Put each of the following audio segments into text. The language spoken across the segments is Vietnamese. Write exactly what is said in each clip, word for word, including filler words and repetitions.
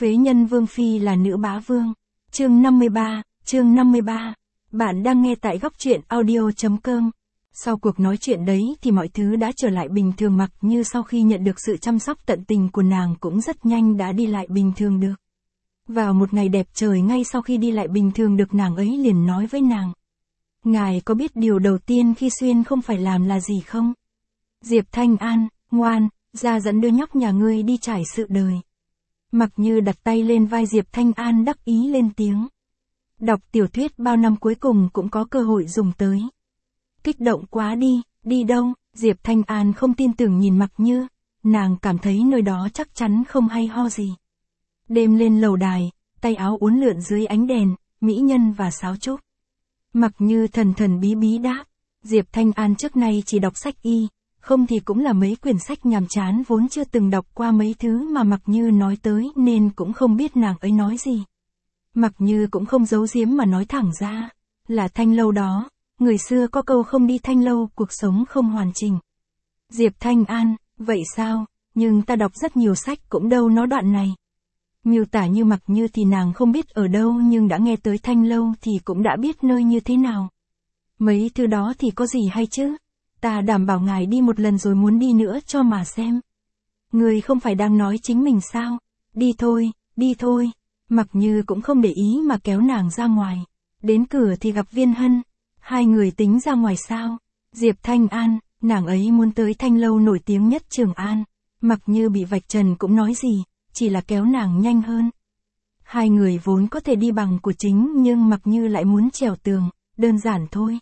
Phế nhân Vương Phi là nữ bá vương. Chương năm mươi ba, chương năm mươi ba. Bạn đang nghe tại góc truyện audio.com. Sau cuộc nói chuyện đấy thì mọi thứ đã trở lại bình thường, Mặc Như sau khi nhận được sự chăm sóc tận tình của nàng cũng rất nhanh đã đi lại bình thường được. Vào một ngày đẹp trời ngay sau khi đi lại bình thường được, nàng ấy liền nói với nàng. Ngài có biết điều đầu tiên khi xuyên không phải làm là gì không? Diệp Thanh An, ngoan, ra dẫn đưa nhóc nhà ngươi đi trải sự đời. Mặc Như đặt tay lên vai Diệp Thanh An đắc ý lên tiếng. Đọc tiểu thuyết bao năm cuối cùng cũng có cơ hội dùng tới. Kích động quá đi, đi đâu? Diệp Thanh An không tin tưởng nhìn Mặc Như, nàng cảm thấy nơi đó chắc chắn không hay ho gì. Đêm lên lầu đài, tay áo uốn lượn dưới ánh đèn, mỹ nhân và sáo trúc. Mặc Như thần thần bí bí đáp, Diệp Thanh An trước nay chỉ đọc sách y, không thì cũng là mấy quyển sách nhàm chán vốn chưa từng đọc qua mấy thứ mà Mặc Như nói tới nên cũng không biết nàng ấy nói gì. Mặc Như cũng không giấu giếm mà nói thẳng ra, là Thanh Lâu đó, người xưa có câu không đi Thanh Lâu cuộc sống không hoàn chỉnh. Diệp Thanh An, vậy sao, nhưng ta đọc rất nhiều sách cũng đâu nói đoạn này. Miêu tả như Mặc Như thì nàng không biết ở đâu nhưng đã nghe tới Thanh Lâu thì cũng đã biết nơi như thế nào. Mấy thứ đó thì có gì hay chứ? Ta đảm bảo ngài đi một lần rồi muốn đi nữa cho mà xem. Người không phải đang nói chính mình sao? Đi thôi, đi thôi. Mặc Như cũng không để ý mà kéo nàng ra ngoài. Đến cửa thì gặp Viên Hân. Hai người tính ra ngoài sao? Diệp Thanh An, nàng ấy muốn tới Thanh Lâu nổi tiếng nhất Trường An. Mặc Như bị vạch trần cũng nói gì, chỉ là kéo nàng nhanh hơn. Hai người vốn có thể đi bằng của chính nhưng Mặc Như lại muốn trèo tường, đơn giản thôi.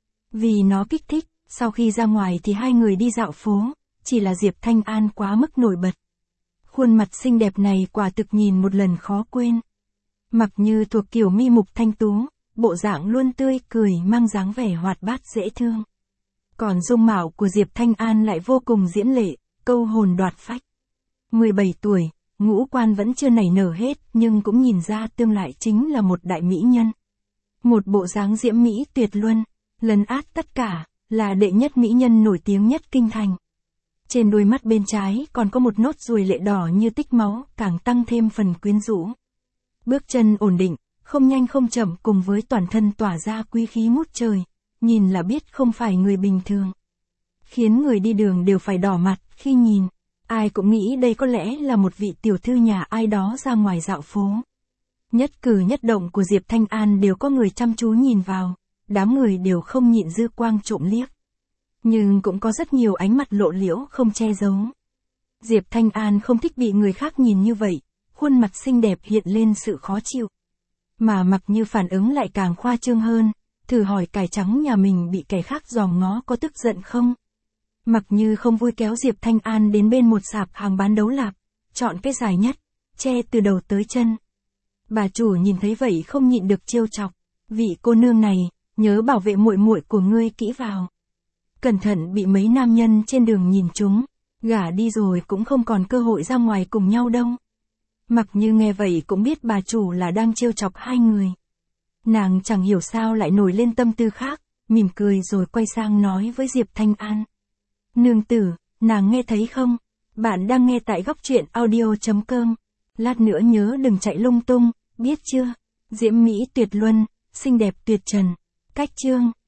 Vì nó kích thích. Sau khi ra ngoài thì hai người đi dạo phố, chỉ là Diệp Thanh An quá mức nổi bật. Khuôn mặt xinh đẹp này quả thực nhìn một lần khó quên. Mặc Như thuộc kiểu mi mục thanh tú, bộ dạng luôn tươi cười mang dáng vẻ hoạt bát dễ thương. Còn dung mạo của Diệp Thanh An lại vô cùng diễm lệ, câu hồn đoạt phách. mười bảy tuổi, ngũ quan vẫn chưa nảy nở hết nhưng cũng nhìn ra tương lai chính là một đại mỹ nhân. Một bộ dáng diễm mỹ tuyệt luân, lấn át tất cả. Là đệ nhất mỹ nhân nổi tiếng nhất kinh thành. Trên đôi mắt bên trái còn có một nốt ruồi lệ đỏ như tích máu, càng tăng thêm phần quyến rũ. Bước chân ổn định, không nhanh không chậm cùng với toàn thân tỏa ra quý khí ngút trời, nhìn là biết không phải người bình thường. Khiến người đi đường đều phải đỏ mặt khi nhìn, ai cũng nghĩ đây có lẽ là một vị tiểu thư nhà ai đó ra ngoài dạo phố. Nhất cử nhất động của Diệp Thanh An đều có người chăm chú nhìn vào. Đám người đều không nhịn dư quang trộm liếc. Nhưng cũng có rất nhiều ánh mặt lộ liễu không che giấu. Diệp Thanh An không thích bị người khác nhìn như vậy, khuôn mặt xinh đẹp hiện lên sự khó chịu. Mà Mặc Như phản ứng lại càng khoa trương hơn, thử hỏi cải trắng nhà mình bị kẻ khác dòm ngó có tức giận không? Mặc Như không vui kéo Diệp Thanh An đến bên một sạp hàng bán đấu lạp, chọn cái dài nhất, che từ đầu tới chân. Bà chủ nhìn thấy vậy không nhịn được trêu chọc, vị cô nương này, nhớ bảo vệ muội muội của ngươi kỹ vào. Cẩn thận bị mấy nam nhân trên đường nhìn trúng, gả đi rồi cũng không còn cơ hội ra ngoài cùng nhau đâu. Mặc Như nghe vậy cũng biết bà chủ là đang trêu chọc hai người. Nàng chẳng hiểu sao lại nổi lên tâm tư khác, mỉm cười rồi quay sang nói với Diệp Thanh An. Nương tử, nàng nghe thấy không? Bạn đang nghe tại góc truyện audio.com. Lát nữa nhớ đừng chạy lung tung, biết chưa? Diễm mỹ tuyệt luân, xinh đẹp tuyệt trần. Cách chương